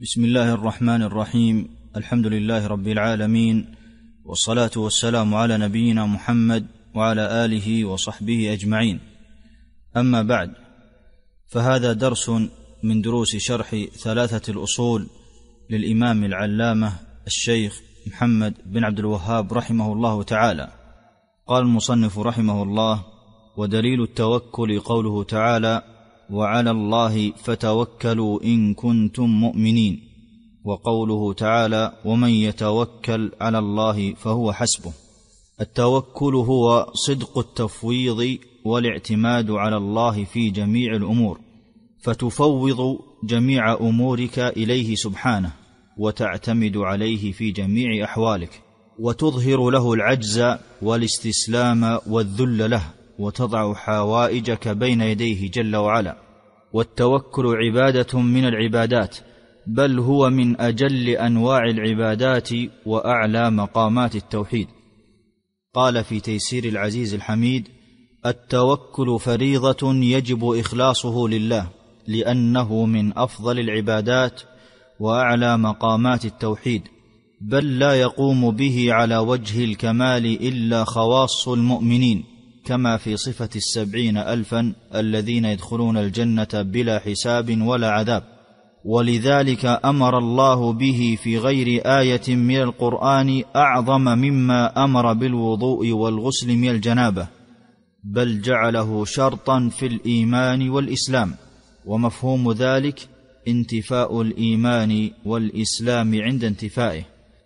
بسم الله الرحمن الرحيم. الحمد لله رب العالمين، والصلاة والسلام على نبينا محمد وعلى آله وصحبه أجمعين. أما بعد، فهذا درس من دروس شرح ثلاثة الأصول للإمام العلامة الشيخ محمد بن عبد الوهاب رحمه الله تعالى. قال المصنف رحمه الله: ودليل التوكل قوله تعالى: وعلى الله فتوكلوا إن كنتم مؤمنين، وقوله تعالى: ومن يتوكل على الله فهو حسبه. التوكل هو صدق التفويض والاعتماد على الله في جميع الأمور، فتفوض جميع أمورك إليه سبحانه، وتعتمد عليه في جميع أحوالك، وتظهر له العجز والاستسلام والذل له، وتضع حوائجك بين يديه جل وعلا. والتوكل عبادة من العبادات، بل هو من أجل أنواع العبادات وأعلى مقامات التوحيد. قال في تيسير العزيز الحميد: التوكل فريضة يجب إخلاصه لله، لأنه من أفضل العبادات وأعلى مقامات التوحيد، بل لا يقوم به على وجه الكمال إلا خواص المؤمنين، كما في صفة 70,000 الذين يدخلون الجنة بلا حساب ولا عذاب. ولذلك أمر الله به في غير آية من القرآن أعظم مما أمر بالوضوء والغسل من الجنابة، بل جعله شرطا في الإيمان والإسلام. ومفهوم ذلك انتفاء الإيمان والإسلام عند انتفائه،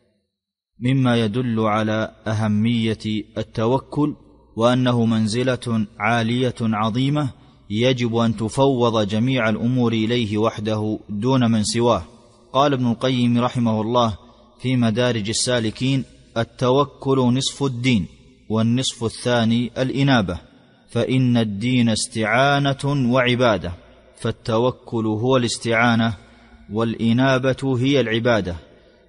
مما يدل على أهمية التوكل، وأنه منزلة عالية عظيمة يجب أن تفوض جميع الأمور إليه وحده دون من سواه. قال ابن القيم رحمه الله في مدارج السالكين: التوكل نصف الدين، والنصف الثاني الإنابة، فإن الدين استعانة وعبادة. فالتوكل هو الاستعانة، والإنابة هي العبادة،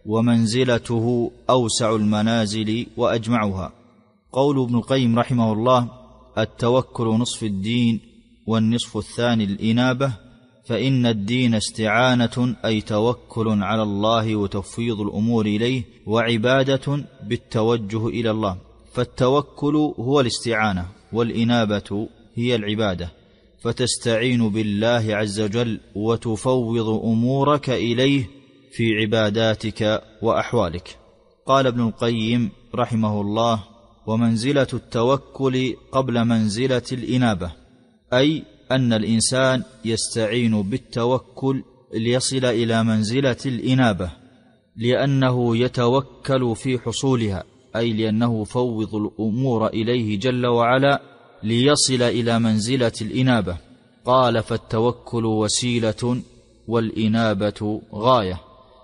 ومنزلته أوسع المنازل وأجمعها. قول ابن القيم رحمه الله: التوكل نصف الدين، والنصف الثاني الإنابة، فإن الدين استعانة، أي توكل على الله وتفويض الأمور إليه، وعبادة بالتوجه إلى الله. فالتوكل هو الاستعانة، والإنابة هي العبادة، فتستعين بالله عز وجل وتفوض أمورك إليه في عباداتك وأحوالك. قال ابن القيم رحمه الله: ومنزلة التوكل قبل منزلة الإنابة، أي أن الإنسان يستعين بالتوكل ليصل إلى منزلة الإنابة، لأنه يتوكل في حصولها، أي لأنه فوض الأمور إليه جل وعلا ليصل إلى منزلة الإنابة. قال: فالتوكل وسيلة، والإنابة غاية.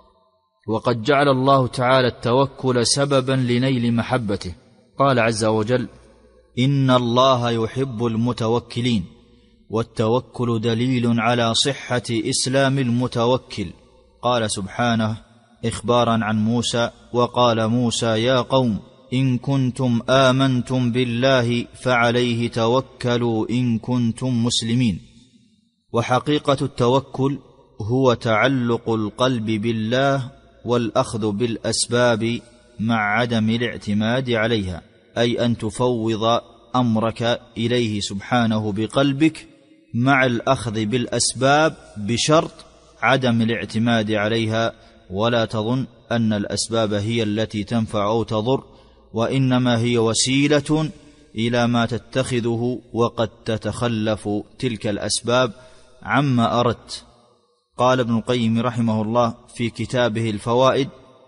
وقد جعل الله تعالى التوكل سببا لنيل محبته. قال عز وجل: إن الله يحب المتوكلين. والتوكل دليل على صحة إسلام المتوكل. قال سبحانه إخبارا عن موسى: وقال موسى يا قوم إن كنتم آمنتم بالله فعليه توكلوا إن كنتم مسلمين. وحقيقة التوكل هو تعلق القلب بالله والأخذ بالأسباب مع عدم الاعتماد عليها، أي أن تفوض أمرك إليه سبحانه بقلبك مع الأخذ بالأسباب، بشرط عدم الاعتماد عليها. ولا تظن أن الأسباب هي التي تنفع أو تضر، وإنما هي وسيلة إلى ما تتخذه، وقد تتخلف تلك الأسباب عما أردت. قال ابن القيم رحمه الله في كتابه الفوائد: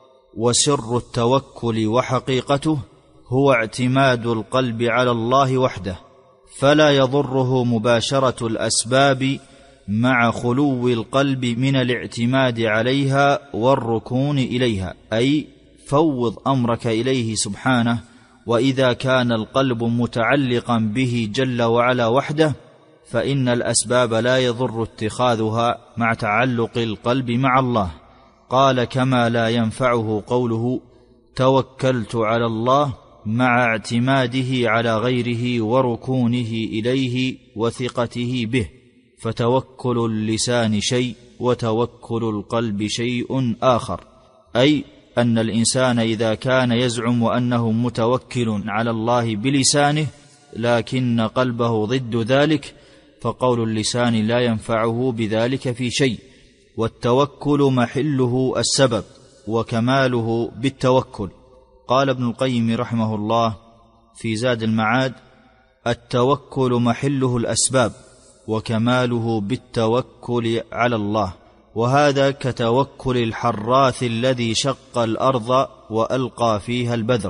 وسر التوكل وحقيقته هو اعتماد القلب على الله وحده، فلا يضره مباشرة الأسباب مع خلو القلب من الاعتماد عليها والركون إليها، أي فوض أمرك إليه سبحانه. وإذا كان القلب متعلقا به جل وعلا وحده، فإن الأسباب لا يضر اتخاذها مع تعلق القلب مع الله. قال: كما لا ينفعه قوله توكلت على الله مع اعتماده على غيره وركونه إليه وثقته به. فتوكل اللسان شيء، وتوكل القلب شيء آخر، أي أن الإنسان إذا كان يزعم أنه متوكل على الله بلسانه لكن قلبه ضد ذلك، فقول اللسان لا ينفعه بذلك في شيء. والتوكل محله السبب وكماله بالتوكل. قال ابن القيم رحمه الله في زاد المعاد: التوكل محله الأسباب وكماله بالتوكل على الله، وهذا كتوكل الحراث الذي شق الأرض وألقى فيها البذر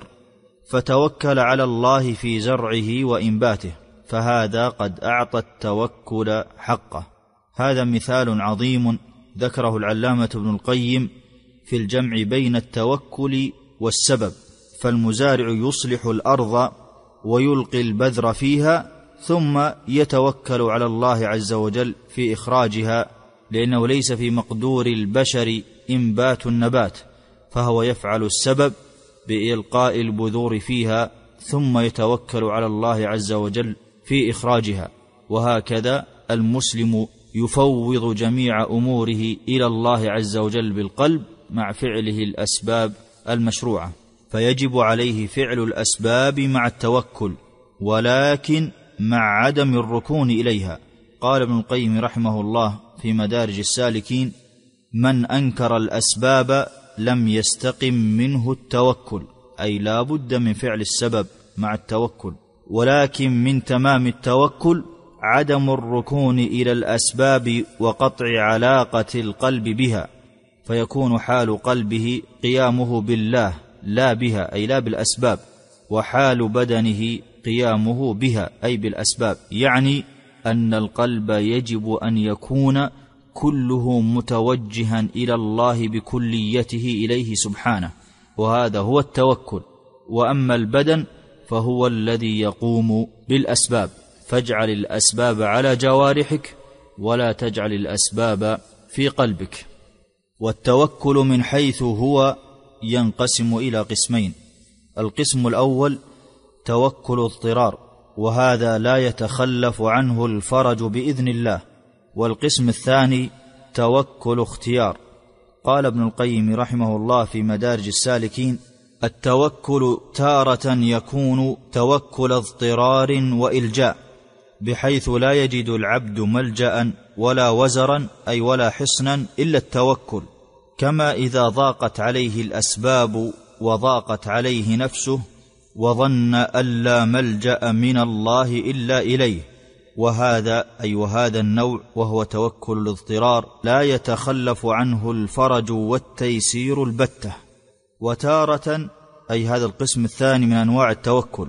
فتوكل على الله في زرعه وإنباته، فهذا قد أعطى التوكل حقه. هذا مثال عظيم ذكره العلامة ابن القيم في الجمع بين التوكل والسبب. فالمزارع يصلح الأرض ويلقي البذر فيها ثم يتوكل على الله عز وجل في إخراجها، لأنه ليس في مقدور البشر إنبات النبات، فهو يفعل السبب بإلقاء البذور فيها ثم يتوكل على الله عز وجل في إخراجها. وهكذا المسلم يفوض جميع أموره إلى الله عز وجل بالقلب مع فعله الأسباب المشروعة، فيجب عليه فعل الأسباب مع التوكل، ولكن مع عدم الركون إليها. قال ابن القيم رحمه الله في مدارج السالكين: من أنكر الأسباب لم يستقم منه التوكل، أي لا بد من فعل السبب مع التوكل، ولكن من تمام التوكل عدم الركون إلى الأسباب وقطع علاقة القلب بها، فيكون حال قلبه قيامه بالله لا بها، أي لا بالأسباب، وحال بدنه قيامه بها أي بالأسباب. يعني أن القلب يجب أن يكون كله متوجها إلى الله بكليته إليه سبحانه، وهذا هو التوكل. وأما البدن فهو الذي يقوم بالأسباب، فاجعل الأسباب على جوارحك ولا تجعل الأسباب في قلبك. والتوكل من حيث هو ينقسم إلى قسمين: القسم الأول توكل اضطرار، وهذا لا يتخلف عنه الفرج بإذن الله. والقسم الثاني توكل اختيار. قال ابن القيم رحمه الله في مدارج السالكين: التوكل تارة يكون توكل اضطرار وإلجاء، بحيث لا يجد العبد ملجأ ولا وزرا، أي ولا حصنا إلا التوكل، كما إذا ضاقت عليه الأسباب وضاقت عليه نفسه وظن أن لا ملجأ من الله إلا إليه. وهذا النوع وهو توكل الاضطرار لا يتخلف عنه الفرج والتيسير البتة. وتارة، أي هذا القسم الثاني من أنواع التوكل،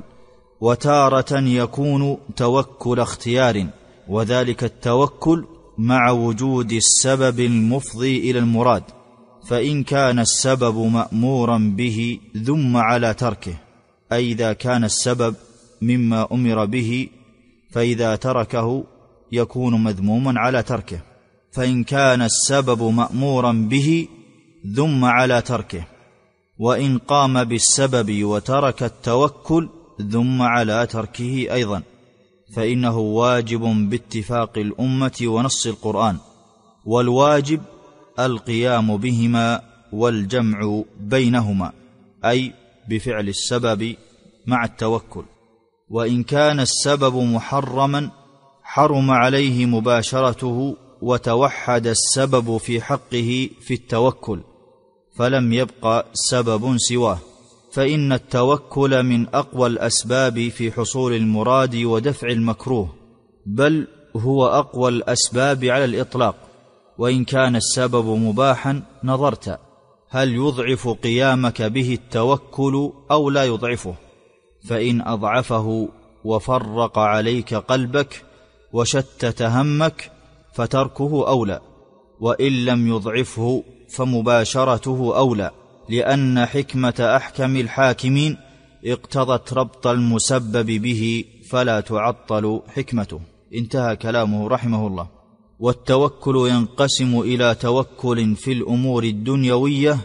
وتارة يكون توكل اختيار، وذلك التوكل مع وجود السبب المفضي إلى المراد، فإن كان السبب مأمورا به ذم على تركه، أي إذا كان السبب مما أمر به فإذا تركه يكون مذموما على تركه، فإن كان السبب مأمورا به ذم على تركه، وإن قام بالسبب وترك التوكل ذم على تركه أيضا، فإنه واجب باتفاق الأمة ونص القرآن، والواجب القيام بهما والجمع بينهما، أي بفعل السبب مع التوكل. وإن كان السبب محرما حرم عليه مباشرته وتوحد السبب في حقه في التوكل، فلم يبق سبب سواه، فإن التوكل من أقوى الأسباب في حصول المراد ودفع المكروه، بل هو أقوى الأسباب على الإطلاق. وإن كان السبب مباحا نظرت هل يضعف قيامك به التوكل أو لا يضعفه، فإن أضعفه وفرق عليك قلبك وشتت همك فتركه أولى، وإن لم يضعفه فمباشرته أولى، لأن حكمة أحكم الحاكمين اقتضت ربط المسبب به فلا تعطل حكمته. انتهى كلامه رحمه الله. والتوكل ينقسم إلى توكل في الأمور الدنيوية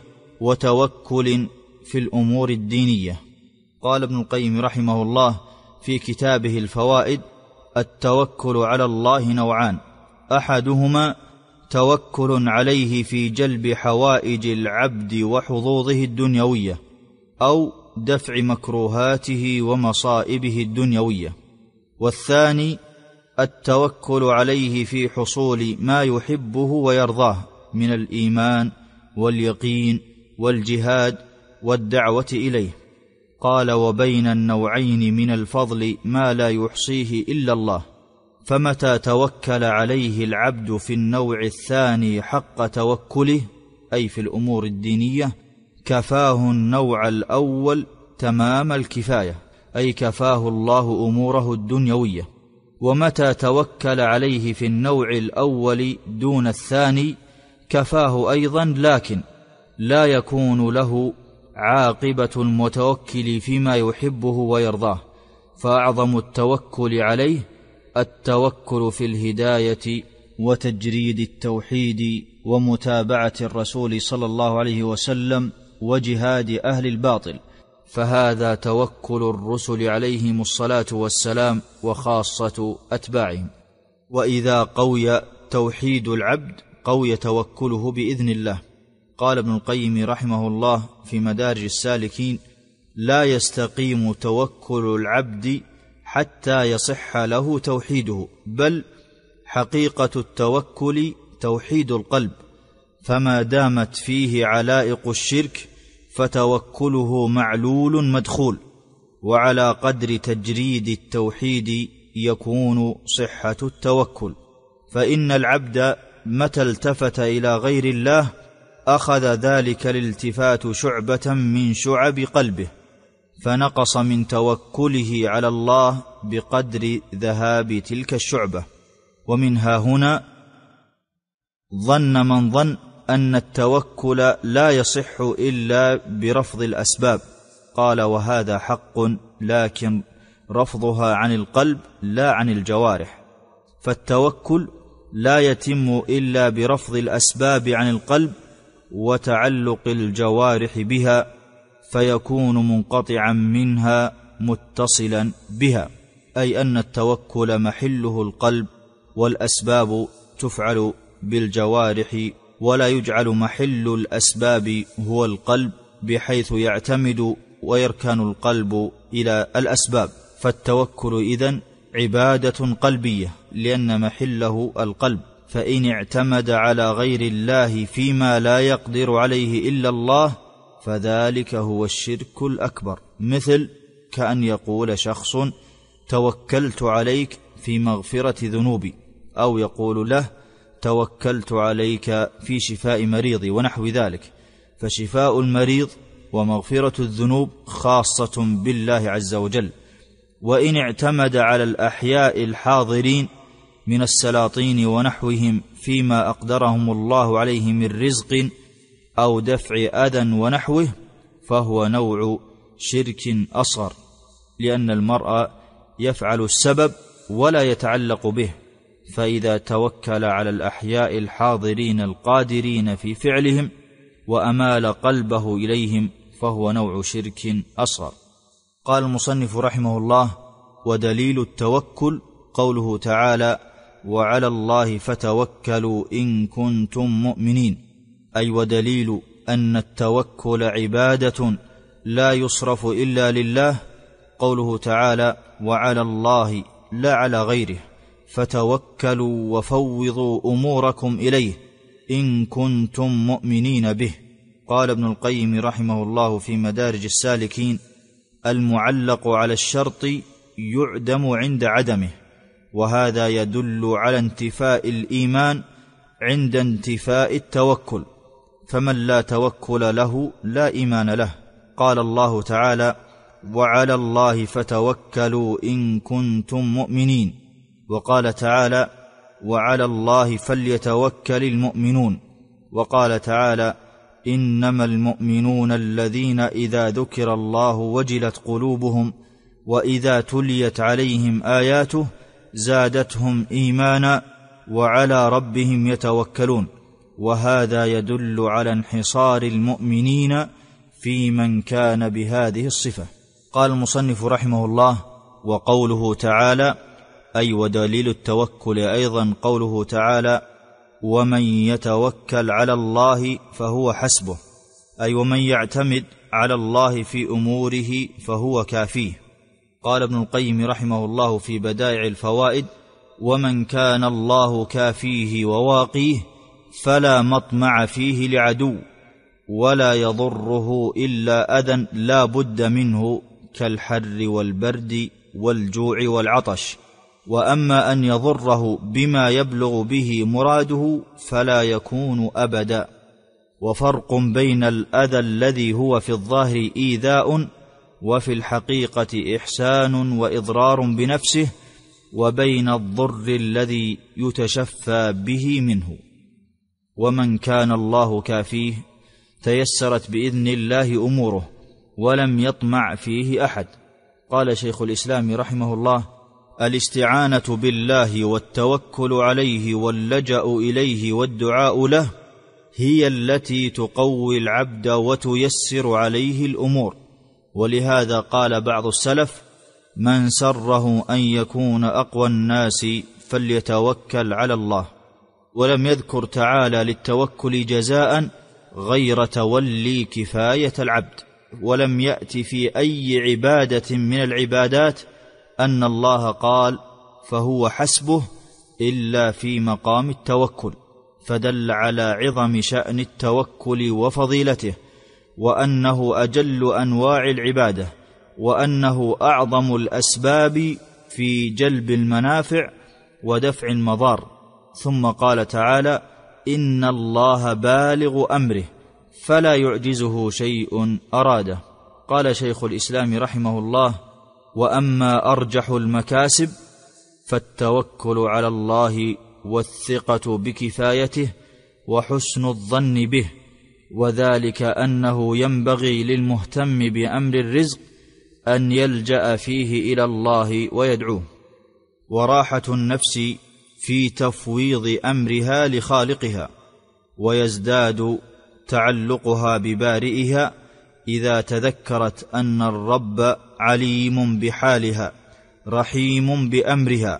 وتوكل في الأمور الدينية. قال ابن القيم رحمه الله في كتابه الفوائد: التوكل على الله نوعان: أحدهما توكل عليه في جلب حوائج العبد وحظوظه الدنيوية أو دفع مكروهاته ومصائبه الدنيوية. والثاني التوكل عليه في حصول ما يحبه ويرضاه من الإيمان واليقين والجهاد والدعوة إليه. قال: وبين النوعين من الفضل ما لا يحصيه إلا الله. فمتى توكل عليه العبد في النوع الثاني حق توكله، أي في الأمور الدينية، كفاه النوع الأول تمام الكفاية، أي كفاه الله أموره الدنيوية. ومتى توكل عليه في النوع الأول دون الثاني كفاه أيضا، لكن لا يكون له عاقبة المتوكل فيما يحبه ويرضاه. فأعظم التوكل عليه التوكل في الهداية وتجريد التوحيد ومتابعة الرسول صلى الله عليه وسلم وجهاد أهل الباطل، فهذا توكل الرسل عليهم الصلاة والسلام وخاصة أتباعهم. وإذا قوي توحيد العبد قوي توكله بإذن الله. قال ابن القيم رحمه الله في مدارج السالكين: لا يستقيم توكل العبد حتى يصح له توحيده، بل حقيقة التوكل توحيد القلب، فما دامت فيه علائق الشرك فتوكله معلول مدخول، وعلى قدر تجريد التوحيد يكون صحة التوكل. فإن العبد متى التفت إلى غير الله أخذ ذلك الالتفات شعبة من شعب قلبه، فنقص من توكله على الله بقدر ذهاب تلك الشعبة. ومنها هنا ظن من ظن أن التوكل لا يصح إلا برفض الأسباب. قال: وهذا حق، لكن رفضها عن القلب لا عن الجوارح. فالتوكل لا يتم إلا برفض الأسباب عن القلب وتعلق الجوارح بها، فيكون منقطعا منها متصلا بها، أي أن التوكل محله القلب، والأسباب تفعل بالجوارح، ولا يجعل محل الأسباب هو القلب بحيث يعتمد ويركن القلب إلى الأسباب. فالتوكل إذن عبادة قلبية لأن محله القلب، فإن اعتمد على غير الله فيما لا يقدر عليه إلا الله فذلك هو الشرك الأكبر. مثل كأن يقول شخص: توكلت عليك في مغفرة ذنوبي، أو يقول له: توكلت عليك في شفاء مريضي، ونحو ذلك. فشفاء المريض ومغفرة الذنوب خاصة بالله عز وجل. وإن اعتمد على الأحياء الحاضرين من السلاطين ونحوهم فيما أقدرهم الله عليه من رزق أو دفع أذى ونحوه فهو نوع شرك أصغر، لأن المرء يفعل السبب ولا يتعلق به، فإذا توكل على الأحياء الحاضرين القادرين في فعلهم وأمال قلبه إليهم فهو نوع شرك أصغر. قال المصنف رحمه الله: ودليل التوكل قوله تعالى: وعلى الله فتوكلوا إن كنتم مؤمنين، أي ودليل أن التوكل عبادة لا يصرف إلا لله قوله تعالى: وعلى الله لا على غيره، فتوكلوا وفوضوا أموركم إليه إن كنتم مؤمنين به. قال ابن القيم رحمه الله في مدارج السالكين: المعلق على الشرط يعدم عند عدمه، وهذا يدل على انتفاء الإيمان عند انتفاء التوكل، فمن لا توكل له لا إيمان له. قال الله تعالى: وعلى الله فتوكلوا إن كنتم مؤمنين، وقال تعالى: وعلى الله فليتوكل المؤمنون، وقال تعالى: إنما المؤمنون الذين إذا ذكر الله وجلت قلوبهم وإذا تليت عليهم آياته زادتهم إيمانا وعلى ربهم يتوكلون. وهذا يدل على انحصار المؤمنين في من كان بهذه الصفة. قال المصنف رحمه الله: وقوله تعالى، أي ودليل التوكل أيضا قوله تعالى: ومن يتوكل على الله فهو حسبه، أي ومن يعتمد على الله في أموره فهو كافيه. قال ابن القيم رحمه الله في بدائع الفوائد: ومن كان الله كافيه وواقيه فلا مطمع فيه لعدو، ولا يضره إلا أذى لا بد منه كالحر والبرد والجوع والعطش. وأما أن يضره بما يبلغ به مراده فلا يكون أبدا. وفرق بين الأذى الذي هو في الظاهر إيذاء وفي الحقيقة إحسان وإضرار بنفسه، وبين الضر الذي يتشفى به منه. ومن كان الله كافيه تيسرت بإذن الله أموره ولم يطمع فيه أحد. قال شيخ الإسلام رحمه الله: الاستعانة بالله والتوكل عليه واللجأ إليه والدعاء له هي التي تقوي العبد وتيسر عليه الأمور. ولهذا قال بعض السلف: من سره أن يكون أقوى الناس فليتوكل على الله. ولم يذكر تعالى للتوكل جزاء غير تولي كفاية العبد. ولم يأت في أي عبادة من العبادات أن الله قال فهو حسبه إلا في مقام التوكل، فدل على عظم شأن التوكل وفضيلته، وأنه أجل أنواع العبادة، وأنه أعظم الأسباب في جلب المنافع ودفع المضار. ثم قال تعالى: إن الله بالغ أمره فلا يعجزه شيء أراده. قال شيخ الإسلام رحمه الله: وأما أرجح المكاسب فالتوكل على الله والثقة بكفايته وحسن الظن به، وذلك أنه ينبغي للمهتم بأمر الرزق أن يلجأ فيه إلى الله ويدعوه، وراحة النفس في تفويض أمرها لخالقها، ويزداد تعلقها ببارئها إذا تذكرت أن الرب عليم بحالها، رحيم بأمرها،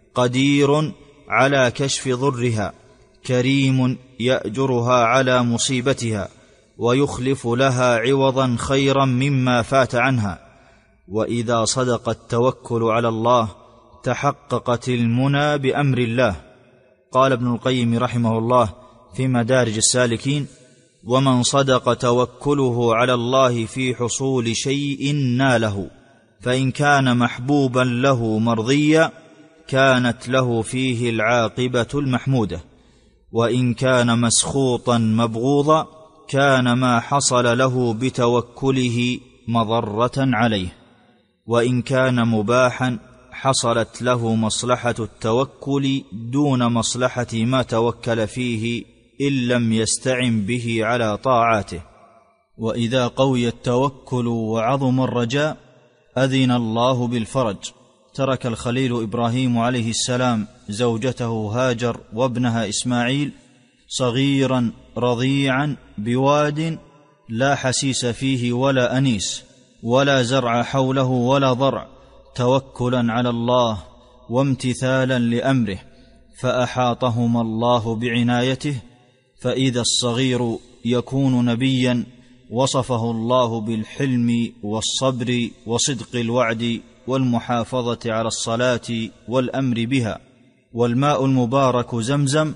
قدير على كشف ضرها، كريم يأجرها على مصيبتها ويخلف لها عوضا خيرا مما فات عنها. وإذا صدق التوكل على الله تحققت المنى بأمر الله. قال ابن القيم رحمه الله في مدارج السالكين: ومن صدق توكله على الله في حصول شيء ناله، فإن كان محبوبا له مرضيا كانت له فيه العاقبة المحمودة، وإن كان مسخوطا مبغوضا كان ما حصل له بتوكله مضرة عليه، وإن كان مباحا حصلت له مصلحة التوكل دون مصلحة ما توكل فيه إن لم يستعن به على طاعاته. وإذا قوي التوكل وعظم الرجاء أذن الله بالفرج. ترك الخليل إبراهيم عليه السلام زوجته هاجر وابنها إسماعيل صغيرا رضيعا بواد لا حسيس فيه ولا أنيس ولا زرع حوله ولا ضرع، توكلا على الله وامتثالا لأمره، فأحاطهما الله بعنايته. فإذا الصغير يكون نبيا وصفه الله بالحلم والصبر وصدق الوعد والمحافظة على الصلاة والأمر بها. والماء المبارك زمزم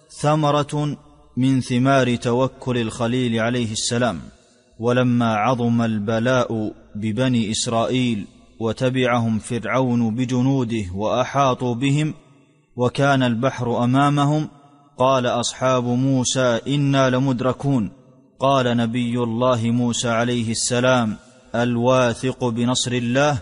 ثمرة من ثمار توكل الخليل عليه السلام. ولما عظم البلاء ببني إسرائيل وتبعهم فرعون بجنوده وأحاطوا بهم وكان البحر أمامهم، قال أصحاب موسى: إنا لمدركون. قال نبي الله موسى عليه السلام الواثق بنصر الله: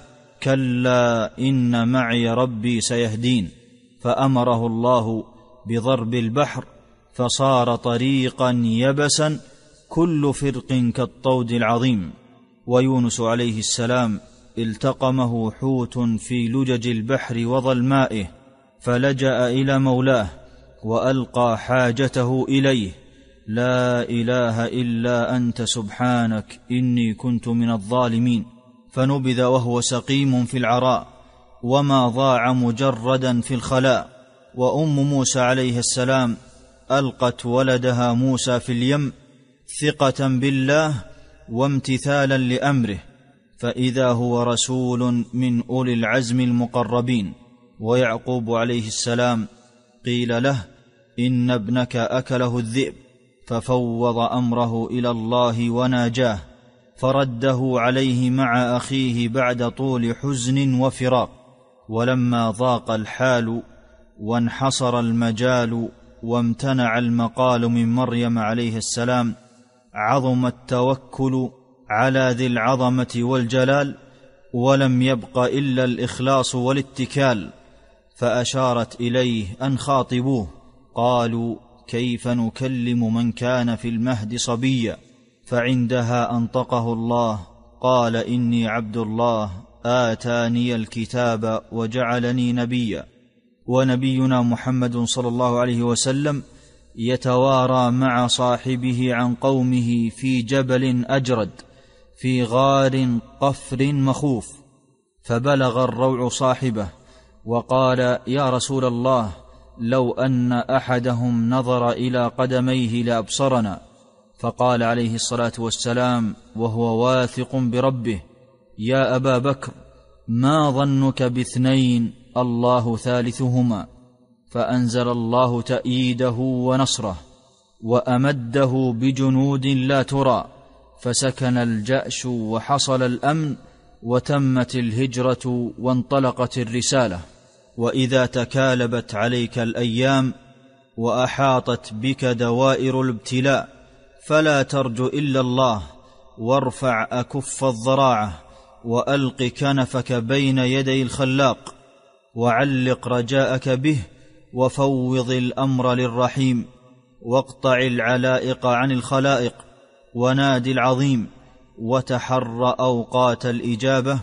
كلا إن معي ربي سيهدين. فأمره الله بضرب البحر فصار طريقا يبسا كل فرق كالطود العظيم. ويونس عليه السلام التقمه حوت في لجج البحر وظلمائه، فلجأ إلى مولاه وألقى حاجته إليه: لا إله إلا أنت سبحانك إني كنت من الظالمين. فنبذ وهو سقيم في العراء وما ضاع مجردا في الخلاء. وأم موسى عليه السلام ألقت ولدها موسى في اليم ثقة بالله وامتثالا لأمره، فإذا هو رسول من أولي العزم المقربين. ويعقوب عليه السلام قيل له: إن ابنك أكله الذئب، ففوض أمره إلى الله وناجاه، فرده عليه مع أخيه بعد طول حزن وفراق. ولما ضاق الحال وانحصر المجال وامتنع المقال من مريم عليه السلام، عظم التوكل على ذي العظمة والجلال، ولم يبق إلا الإخلاص والاتكال. فأشارت إليه أن خاطبوه، قالوا: كيف نكلم من كان في المهد صبيا؟ فعندها أنطقه الله، قال: إني عبد الله آتاني الكتاب وجعلني نبيا. ونبينا محمد صلى الله عليه وسلم يتوارى مع صاحبه عن قومه في جبل أجرد في غار قفر مخوف، فبلغ الروع صاحبه وقال: يا رسول الله، لو أن أحدهم نظر إلى قدميه لأبصرنا. فقال عليه الصلاة والسلام وهو واثق بربه: يا أبا بكر، ما ظنك باثنين الله ثالثهما؟ فأنزل الله تأييده ونصره، وأمده بجنود لا ترى، فسكن الجأش وحصل الأمن، وتمت الهجرة وانطلقت الرسالة. وإذا تكالبت عليك الأيام وأحاطت بك دوائر الابتلاء، فلا ترجو إلا الله، وارفع أكف الضراعة، وألق كنفك بين يدي الخلاق، وعلق رجاءك به، وفوض الأمر للرحيم، واقطع العلائق عن الخلائق، ونادي العظيم، وتحر أوقات الإجابة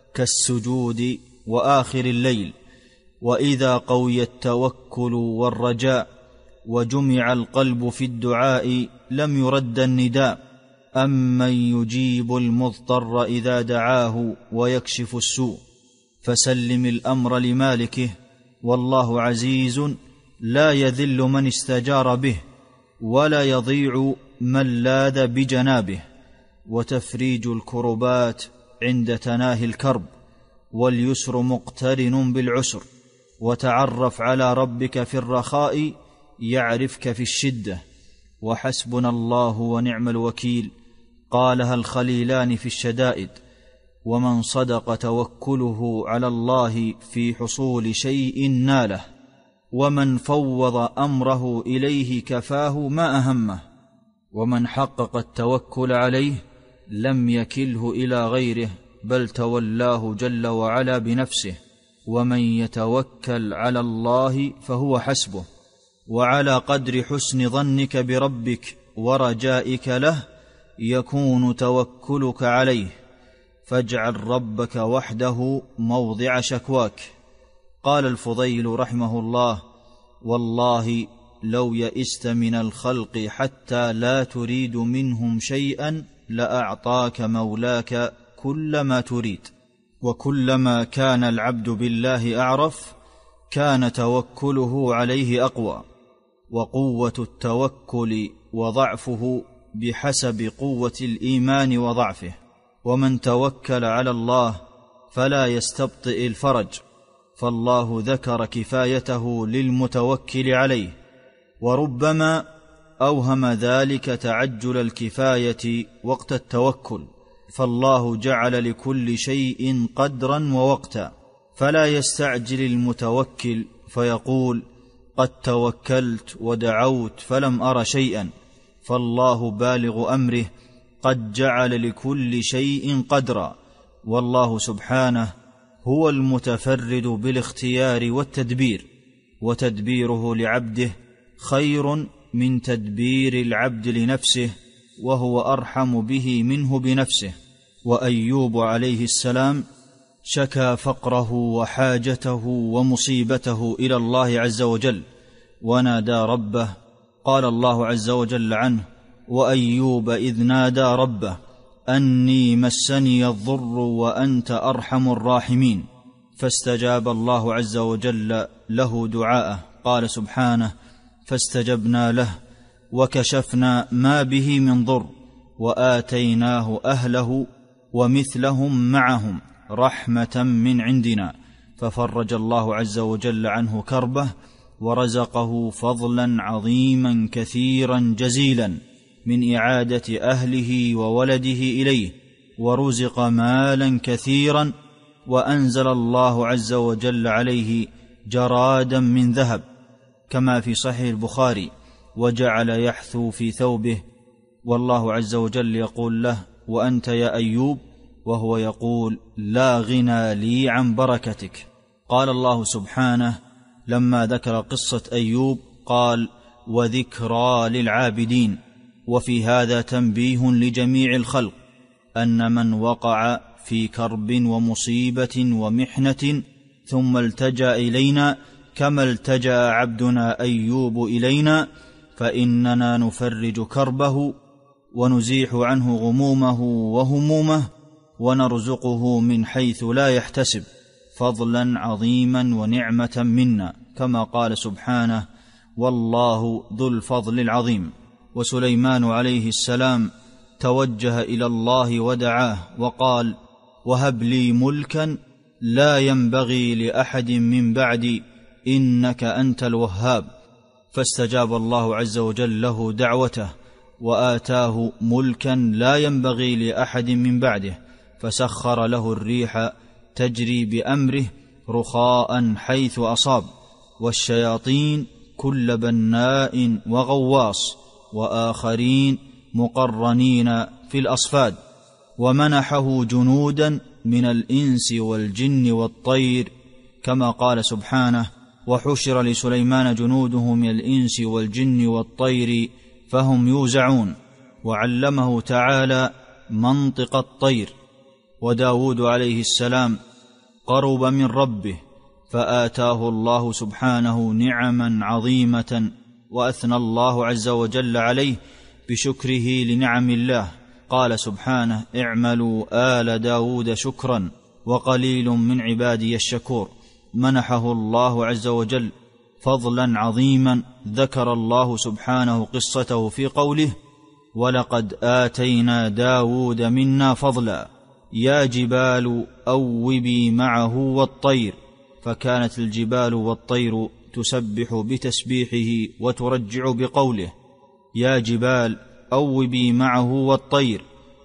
كالسجود وآخر الليل. وإذا قوي التوكل والرجاء وجمع القلب في الدعاء، لم يرد النداء: أمن يجيب المضطر إذا دعاه ويكشف السوء. فسلم الأمر لمالكه، والله عزيز لا يذل من استجار به، ولا يضيع من لاذ بجنابه. وتفريج الكربات عند تناهي الكرب، واليسر مقترن بالعسر. وتعرف على ربك في الرخاء يعرفك في الشدة، وحسبنا الله ونعم الوكيل قالها الخليلان في الشدائد. ومن صدق توكله على الله في حصول شيء ناله، ومن فوض أمره إليه كفاه ما أهمه. ومن حقق التوكل عليه لم يكله إلى غيره، بل تولاه جل وعلا بنفسه. ومن يتوكل على الله فهو حسبه. وعلى قدر حسن ظنك بربك ورجائك له يكون توكلك عليه، فاجعل ربك وحده موضع شكواك. قال الفضيل رحمه الله: والله لو يئست من الخلق حتى لا تريد منهم شيئا لأعطاك مولاك كل ما تريد. وكلما كان العبد بالله أعرف كان توكله عليه أقوى. وقوة التوكل وضعفه بحسب قوة الإيمان وضعفه. ومن توكل على الله فلا يستبطئ الفرج، فالله ذكر كفايته للمتوكل عليه، وربما أوهم ذلك تعجل الكفاية وقت التوكل، فالله جعل لكل شيء قدرا ووقتا، فلا يستعجل المتوكل فيقول: قد توكلت ودعوت فلم أر شيئا، فالله بالغ أمره قد جعل لكل شيء قدرا. والله سبحانه هو المتفرد بالاختيار والتدبير، وتدبيره لعبده خير من تدبير العبد لنفسه، وهو أرحم به منه بنفسه. وأيوب عليه السلام شكى فقره وحاجته ومصيبته إلى الله عز وجل، ونادى ربه. قال الله عز وجل عنه: وأيوب إذ نادى ربه أني مسني الضر وأنت أرحم الراحمين، فاستجاب الله عز وجل له دعاءه. قال سبحانه: فاستجبنا له وكشفنا ما به من ضر وآتيناه أهله ومثلهم معهم رحمة من عندنا، ففرج الله عز وجل عنه كربه ورزقه فضلا عظيما كثيرا جزيلا من إعادة أهله وولده إليه، ورزق مالا كثيرا، وأنزل الله عز وجل عليه جرادا من ذهب كما في صحيح البخاري، وجعل يحثو في ثوبه والله عز وجل يقول له: وأنت يا أيوب، وهو يقول: لا غنى لي عن بركتك. قال الله سبحانه لما ذكر قصة أيوب قال: وذكرى للعابدين. وفي هذا تنبيه لجميع الخلق أن من وقع في كرب ومصيبة ومحنة ثم التجأ إلينا كما التجأ عبدنا أيوب إلينا، فإننا نفرج كربه ونزيح عنه غمومه وهمومه ونرزقه من حيث لا يحتسب فضلا عظيما ونعمة منا، كما قال سبحانه: والله ذو الفضل العظيم. وسليمان عليه السلام توجه إلى الله ودعاه وقال: وهب لي ملكا لا ينبغي لأحد من بعدي إنك أنت الوهاب، فاستجاب الله عز وجل له دعوته وآتاه ملكا لا ينبغي لأحد من بعده، فسخر له الريح تجري بأمره رخاء حيث أصاب، والشياطين كل بناء وغواص، وآخرين مقرنين في الأصفاد، ومنحه جنودا من الإنس والجن والطير، كما قال سبحانه: وحشر لسليمان جنوده من الإنس والجن والطير فهم يوزعون. وعلمه تعالى منطق الطير. وداود عليه السلام قرب من ربه فآتاه الله سبحانه نعما عظيمة، وأثنى الله عز وجل عليه بشكره لنعم الله. قال سبحانه: اعملوا آل داود شكرا وقليل من عبادي الشكور. منحه الله عز وجل فضلا عظيما، ذكر الله سبحانه قصته في قوله: ولقد آتينا داود منا فضلا يا جبال أوبي معه والطير، فكانت الجبال والطير تسبح بتسبيحه وترجع بقوله: يا جبال أوبي معه والطير،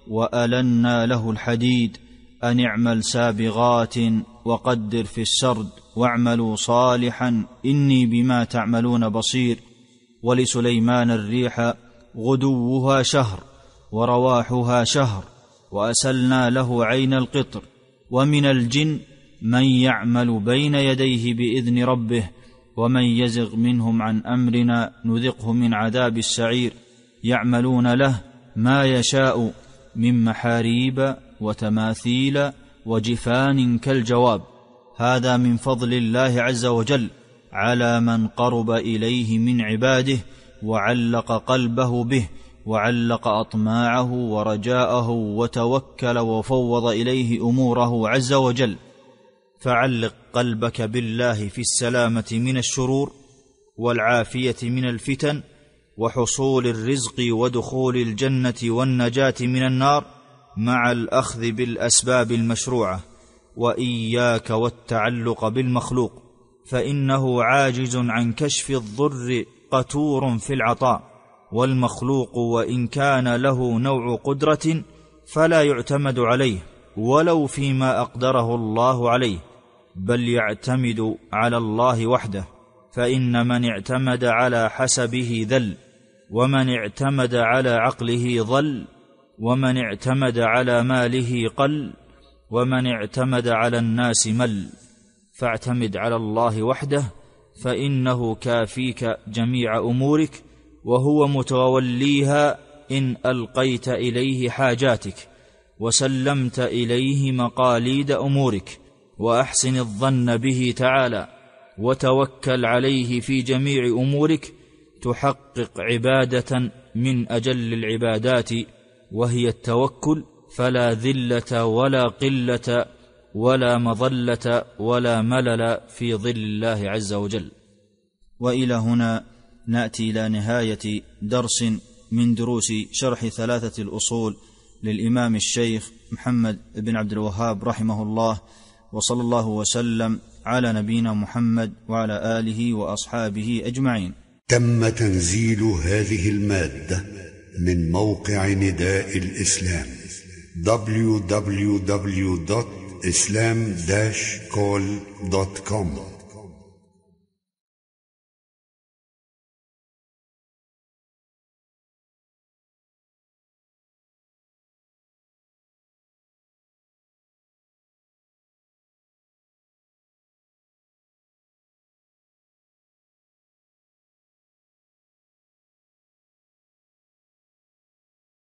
وألنا له الحديد أن اعمل سابغات وقدر في السرد واعملوا صالحا إني بما تعملون بصير. ولسليمان الريح غدوها شهر ورواحها شهر، وأسلنا له عين القطر. ومن الجن من يعمل بين يديه بإذن ربه، ومن يزغ منهم عن أمرنا نذقه من عذاب السعير. يعملون له ما يشاء من محاريب وتماثيل وجفان كالجواب. هذا من فضل الله عز وجل على من قرب إليه من عباده وعلق قلبه به، وعلق أطماعه ورجاءه وتوكل وفوض إليه أموره عز وجل. فعلق قلبك بالله في السلامة من الشرور والعافية من الفتن وحصول الرزق ودخول الجنة والنجاة من النار، مع الأخذ بالأسباب المشروعة، وإياك والتعلق بالمخلوق، فإنه عاجز عن كشف الضر قتور في العطاء، والمخلوق وإن كان له نوع قدرة فلا يعتمد عليه ولو فيما أقدره الله عليه، بل يعتمد على الله وحده. فإن من اعتمد على حسبه ذل، ومن اعتمد على عقله ضل، ومن اعتمد على ماله قل، ومن اعتمد على الناس مل. فاعتمد على الله وحده، فإنه كافيك جميع أمورك، وهو متوليها إن ألقيت إليه حاجاتك وسلمت إليه مقاليد أمورك. وأحسن الظن به تعالى وتوكل عليه في جميع أمورك، تحقق عبادة من أجل العبادات وهي التوكل، فلا ذلة ولا قلة ولا مظلة ولا ملل في ظل الله عز وجل. وإلى هنا نأتي إلى نهاية درس من دروس شرح 3 الأصول للإمام الشيخ محمد بن عبد الوهاب رحمه الله، وصلى الله وسلم على نبينا محمد وعلى آله وأصحابه أجمعين. تم تنزيل هذه المادة من موقع نداء الإسلام www.islam-call.com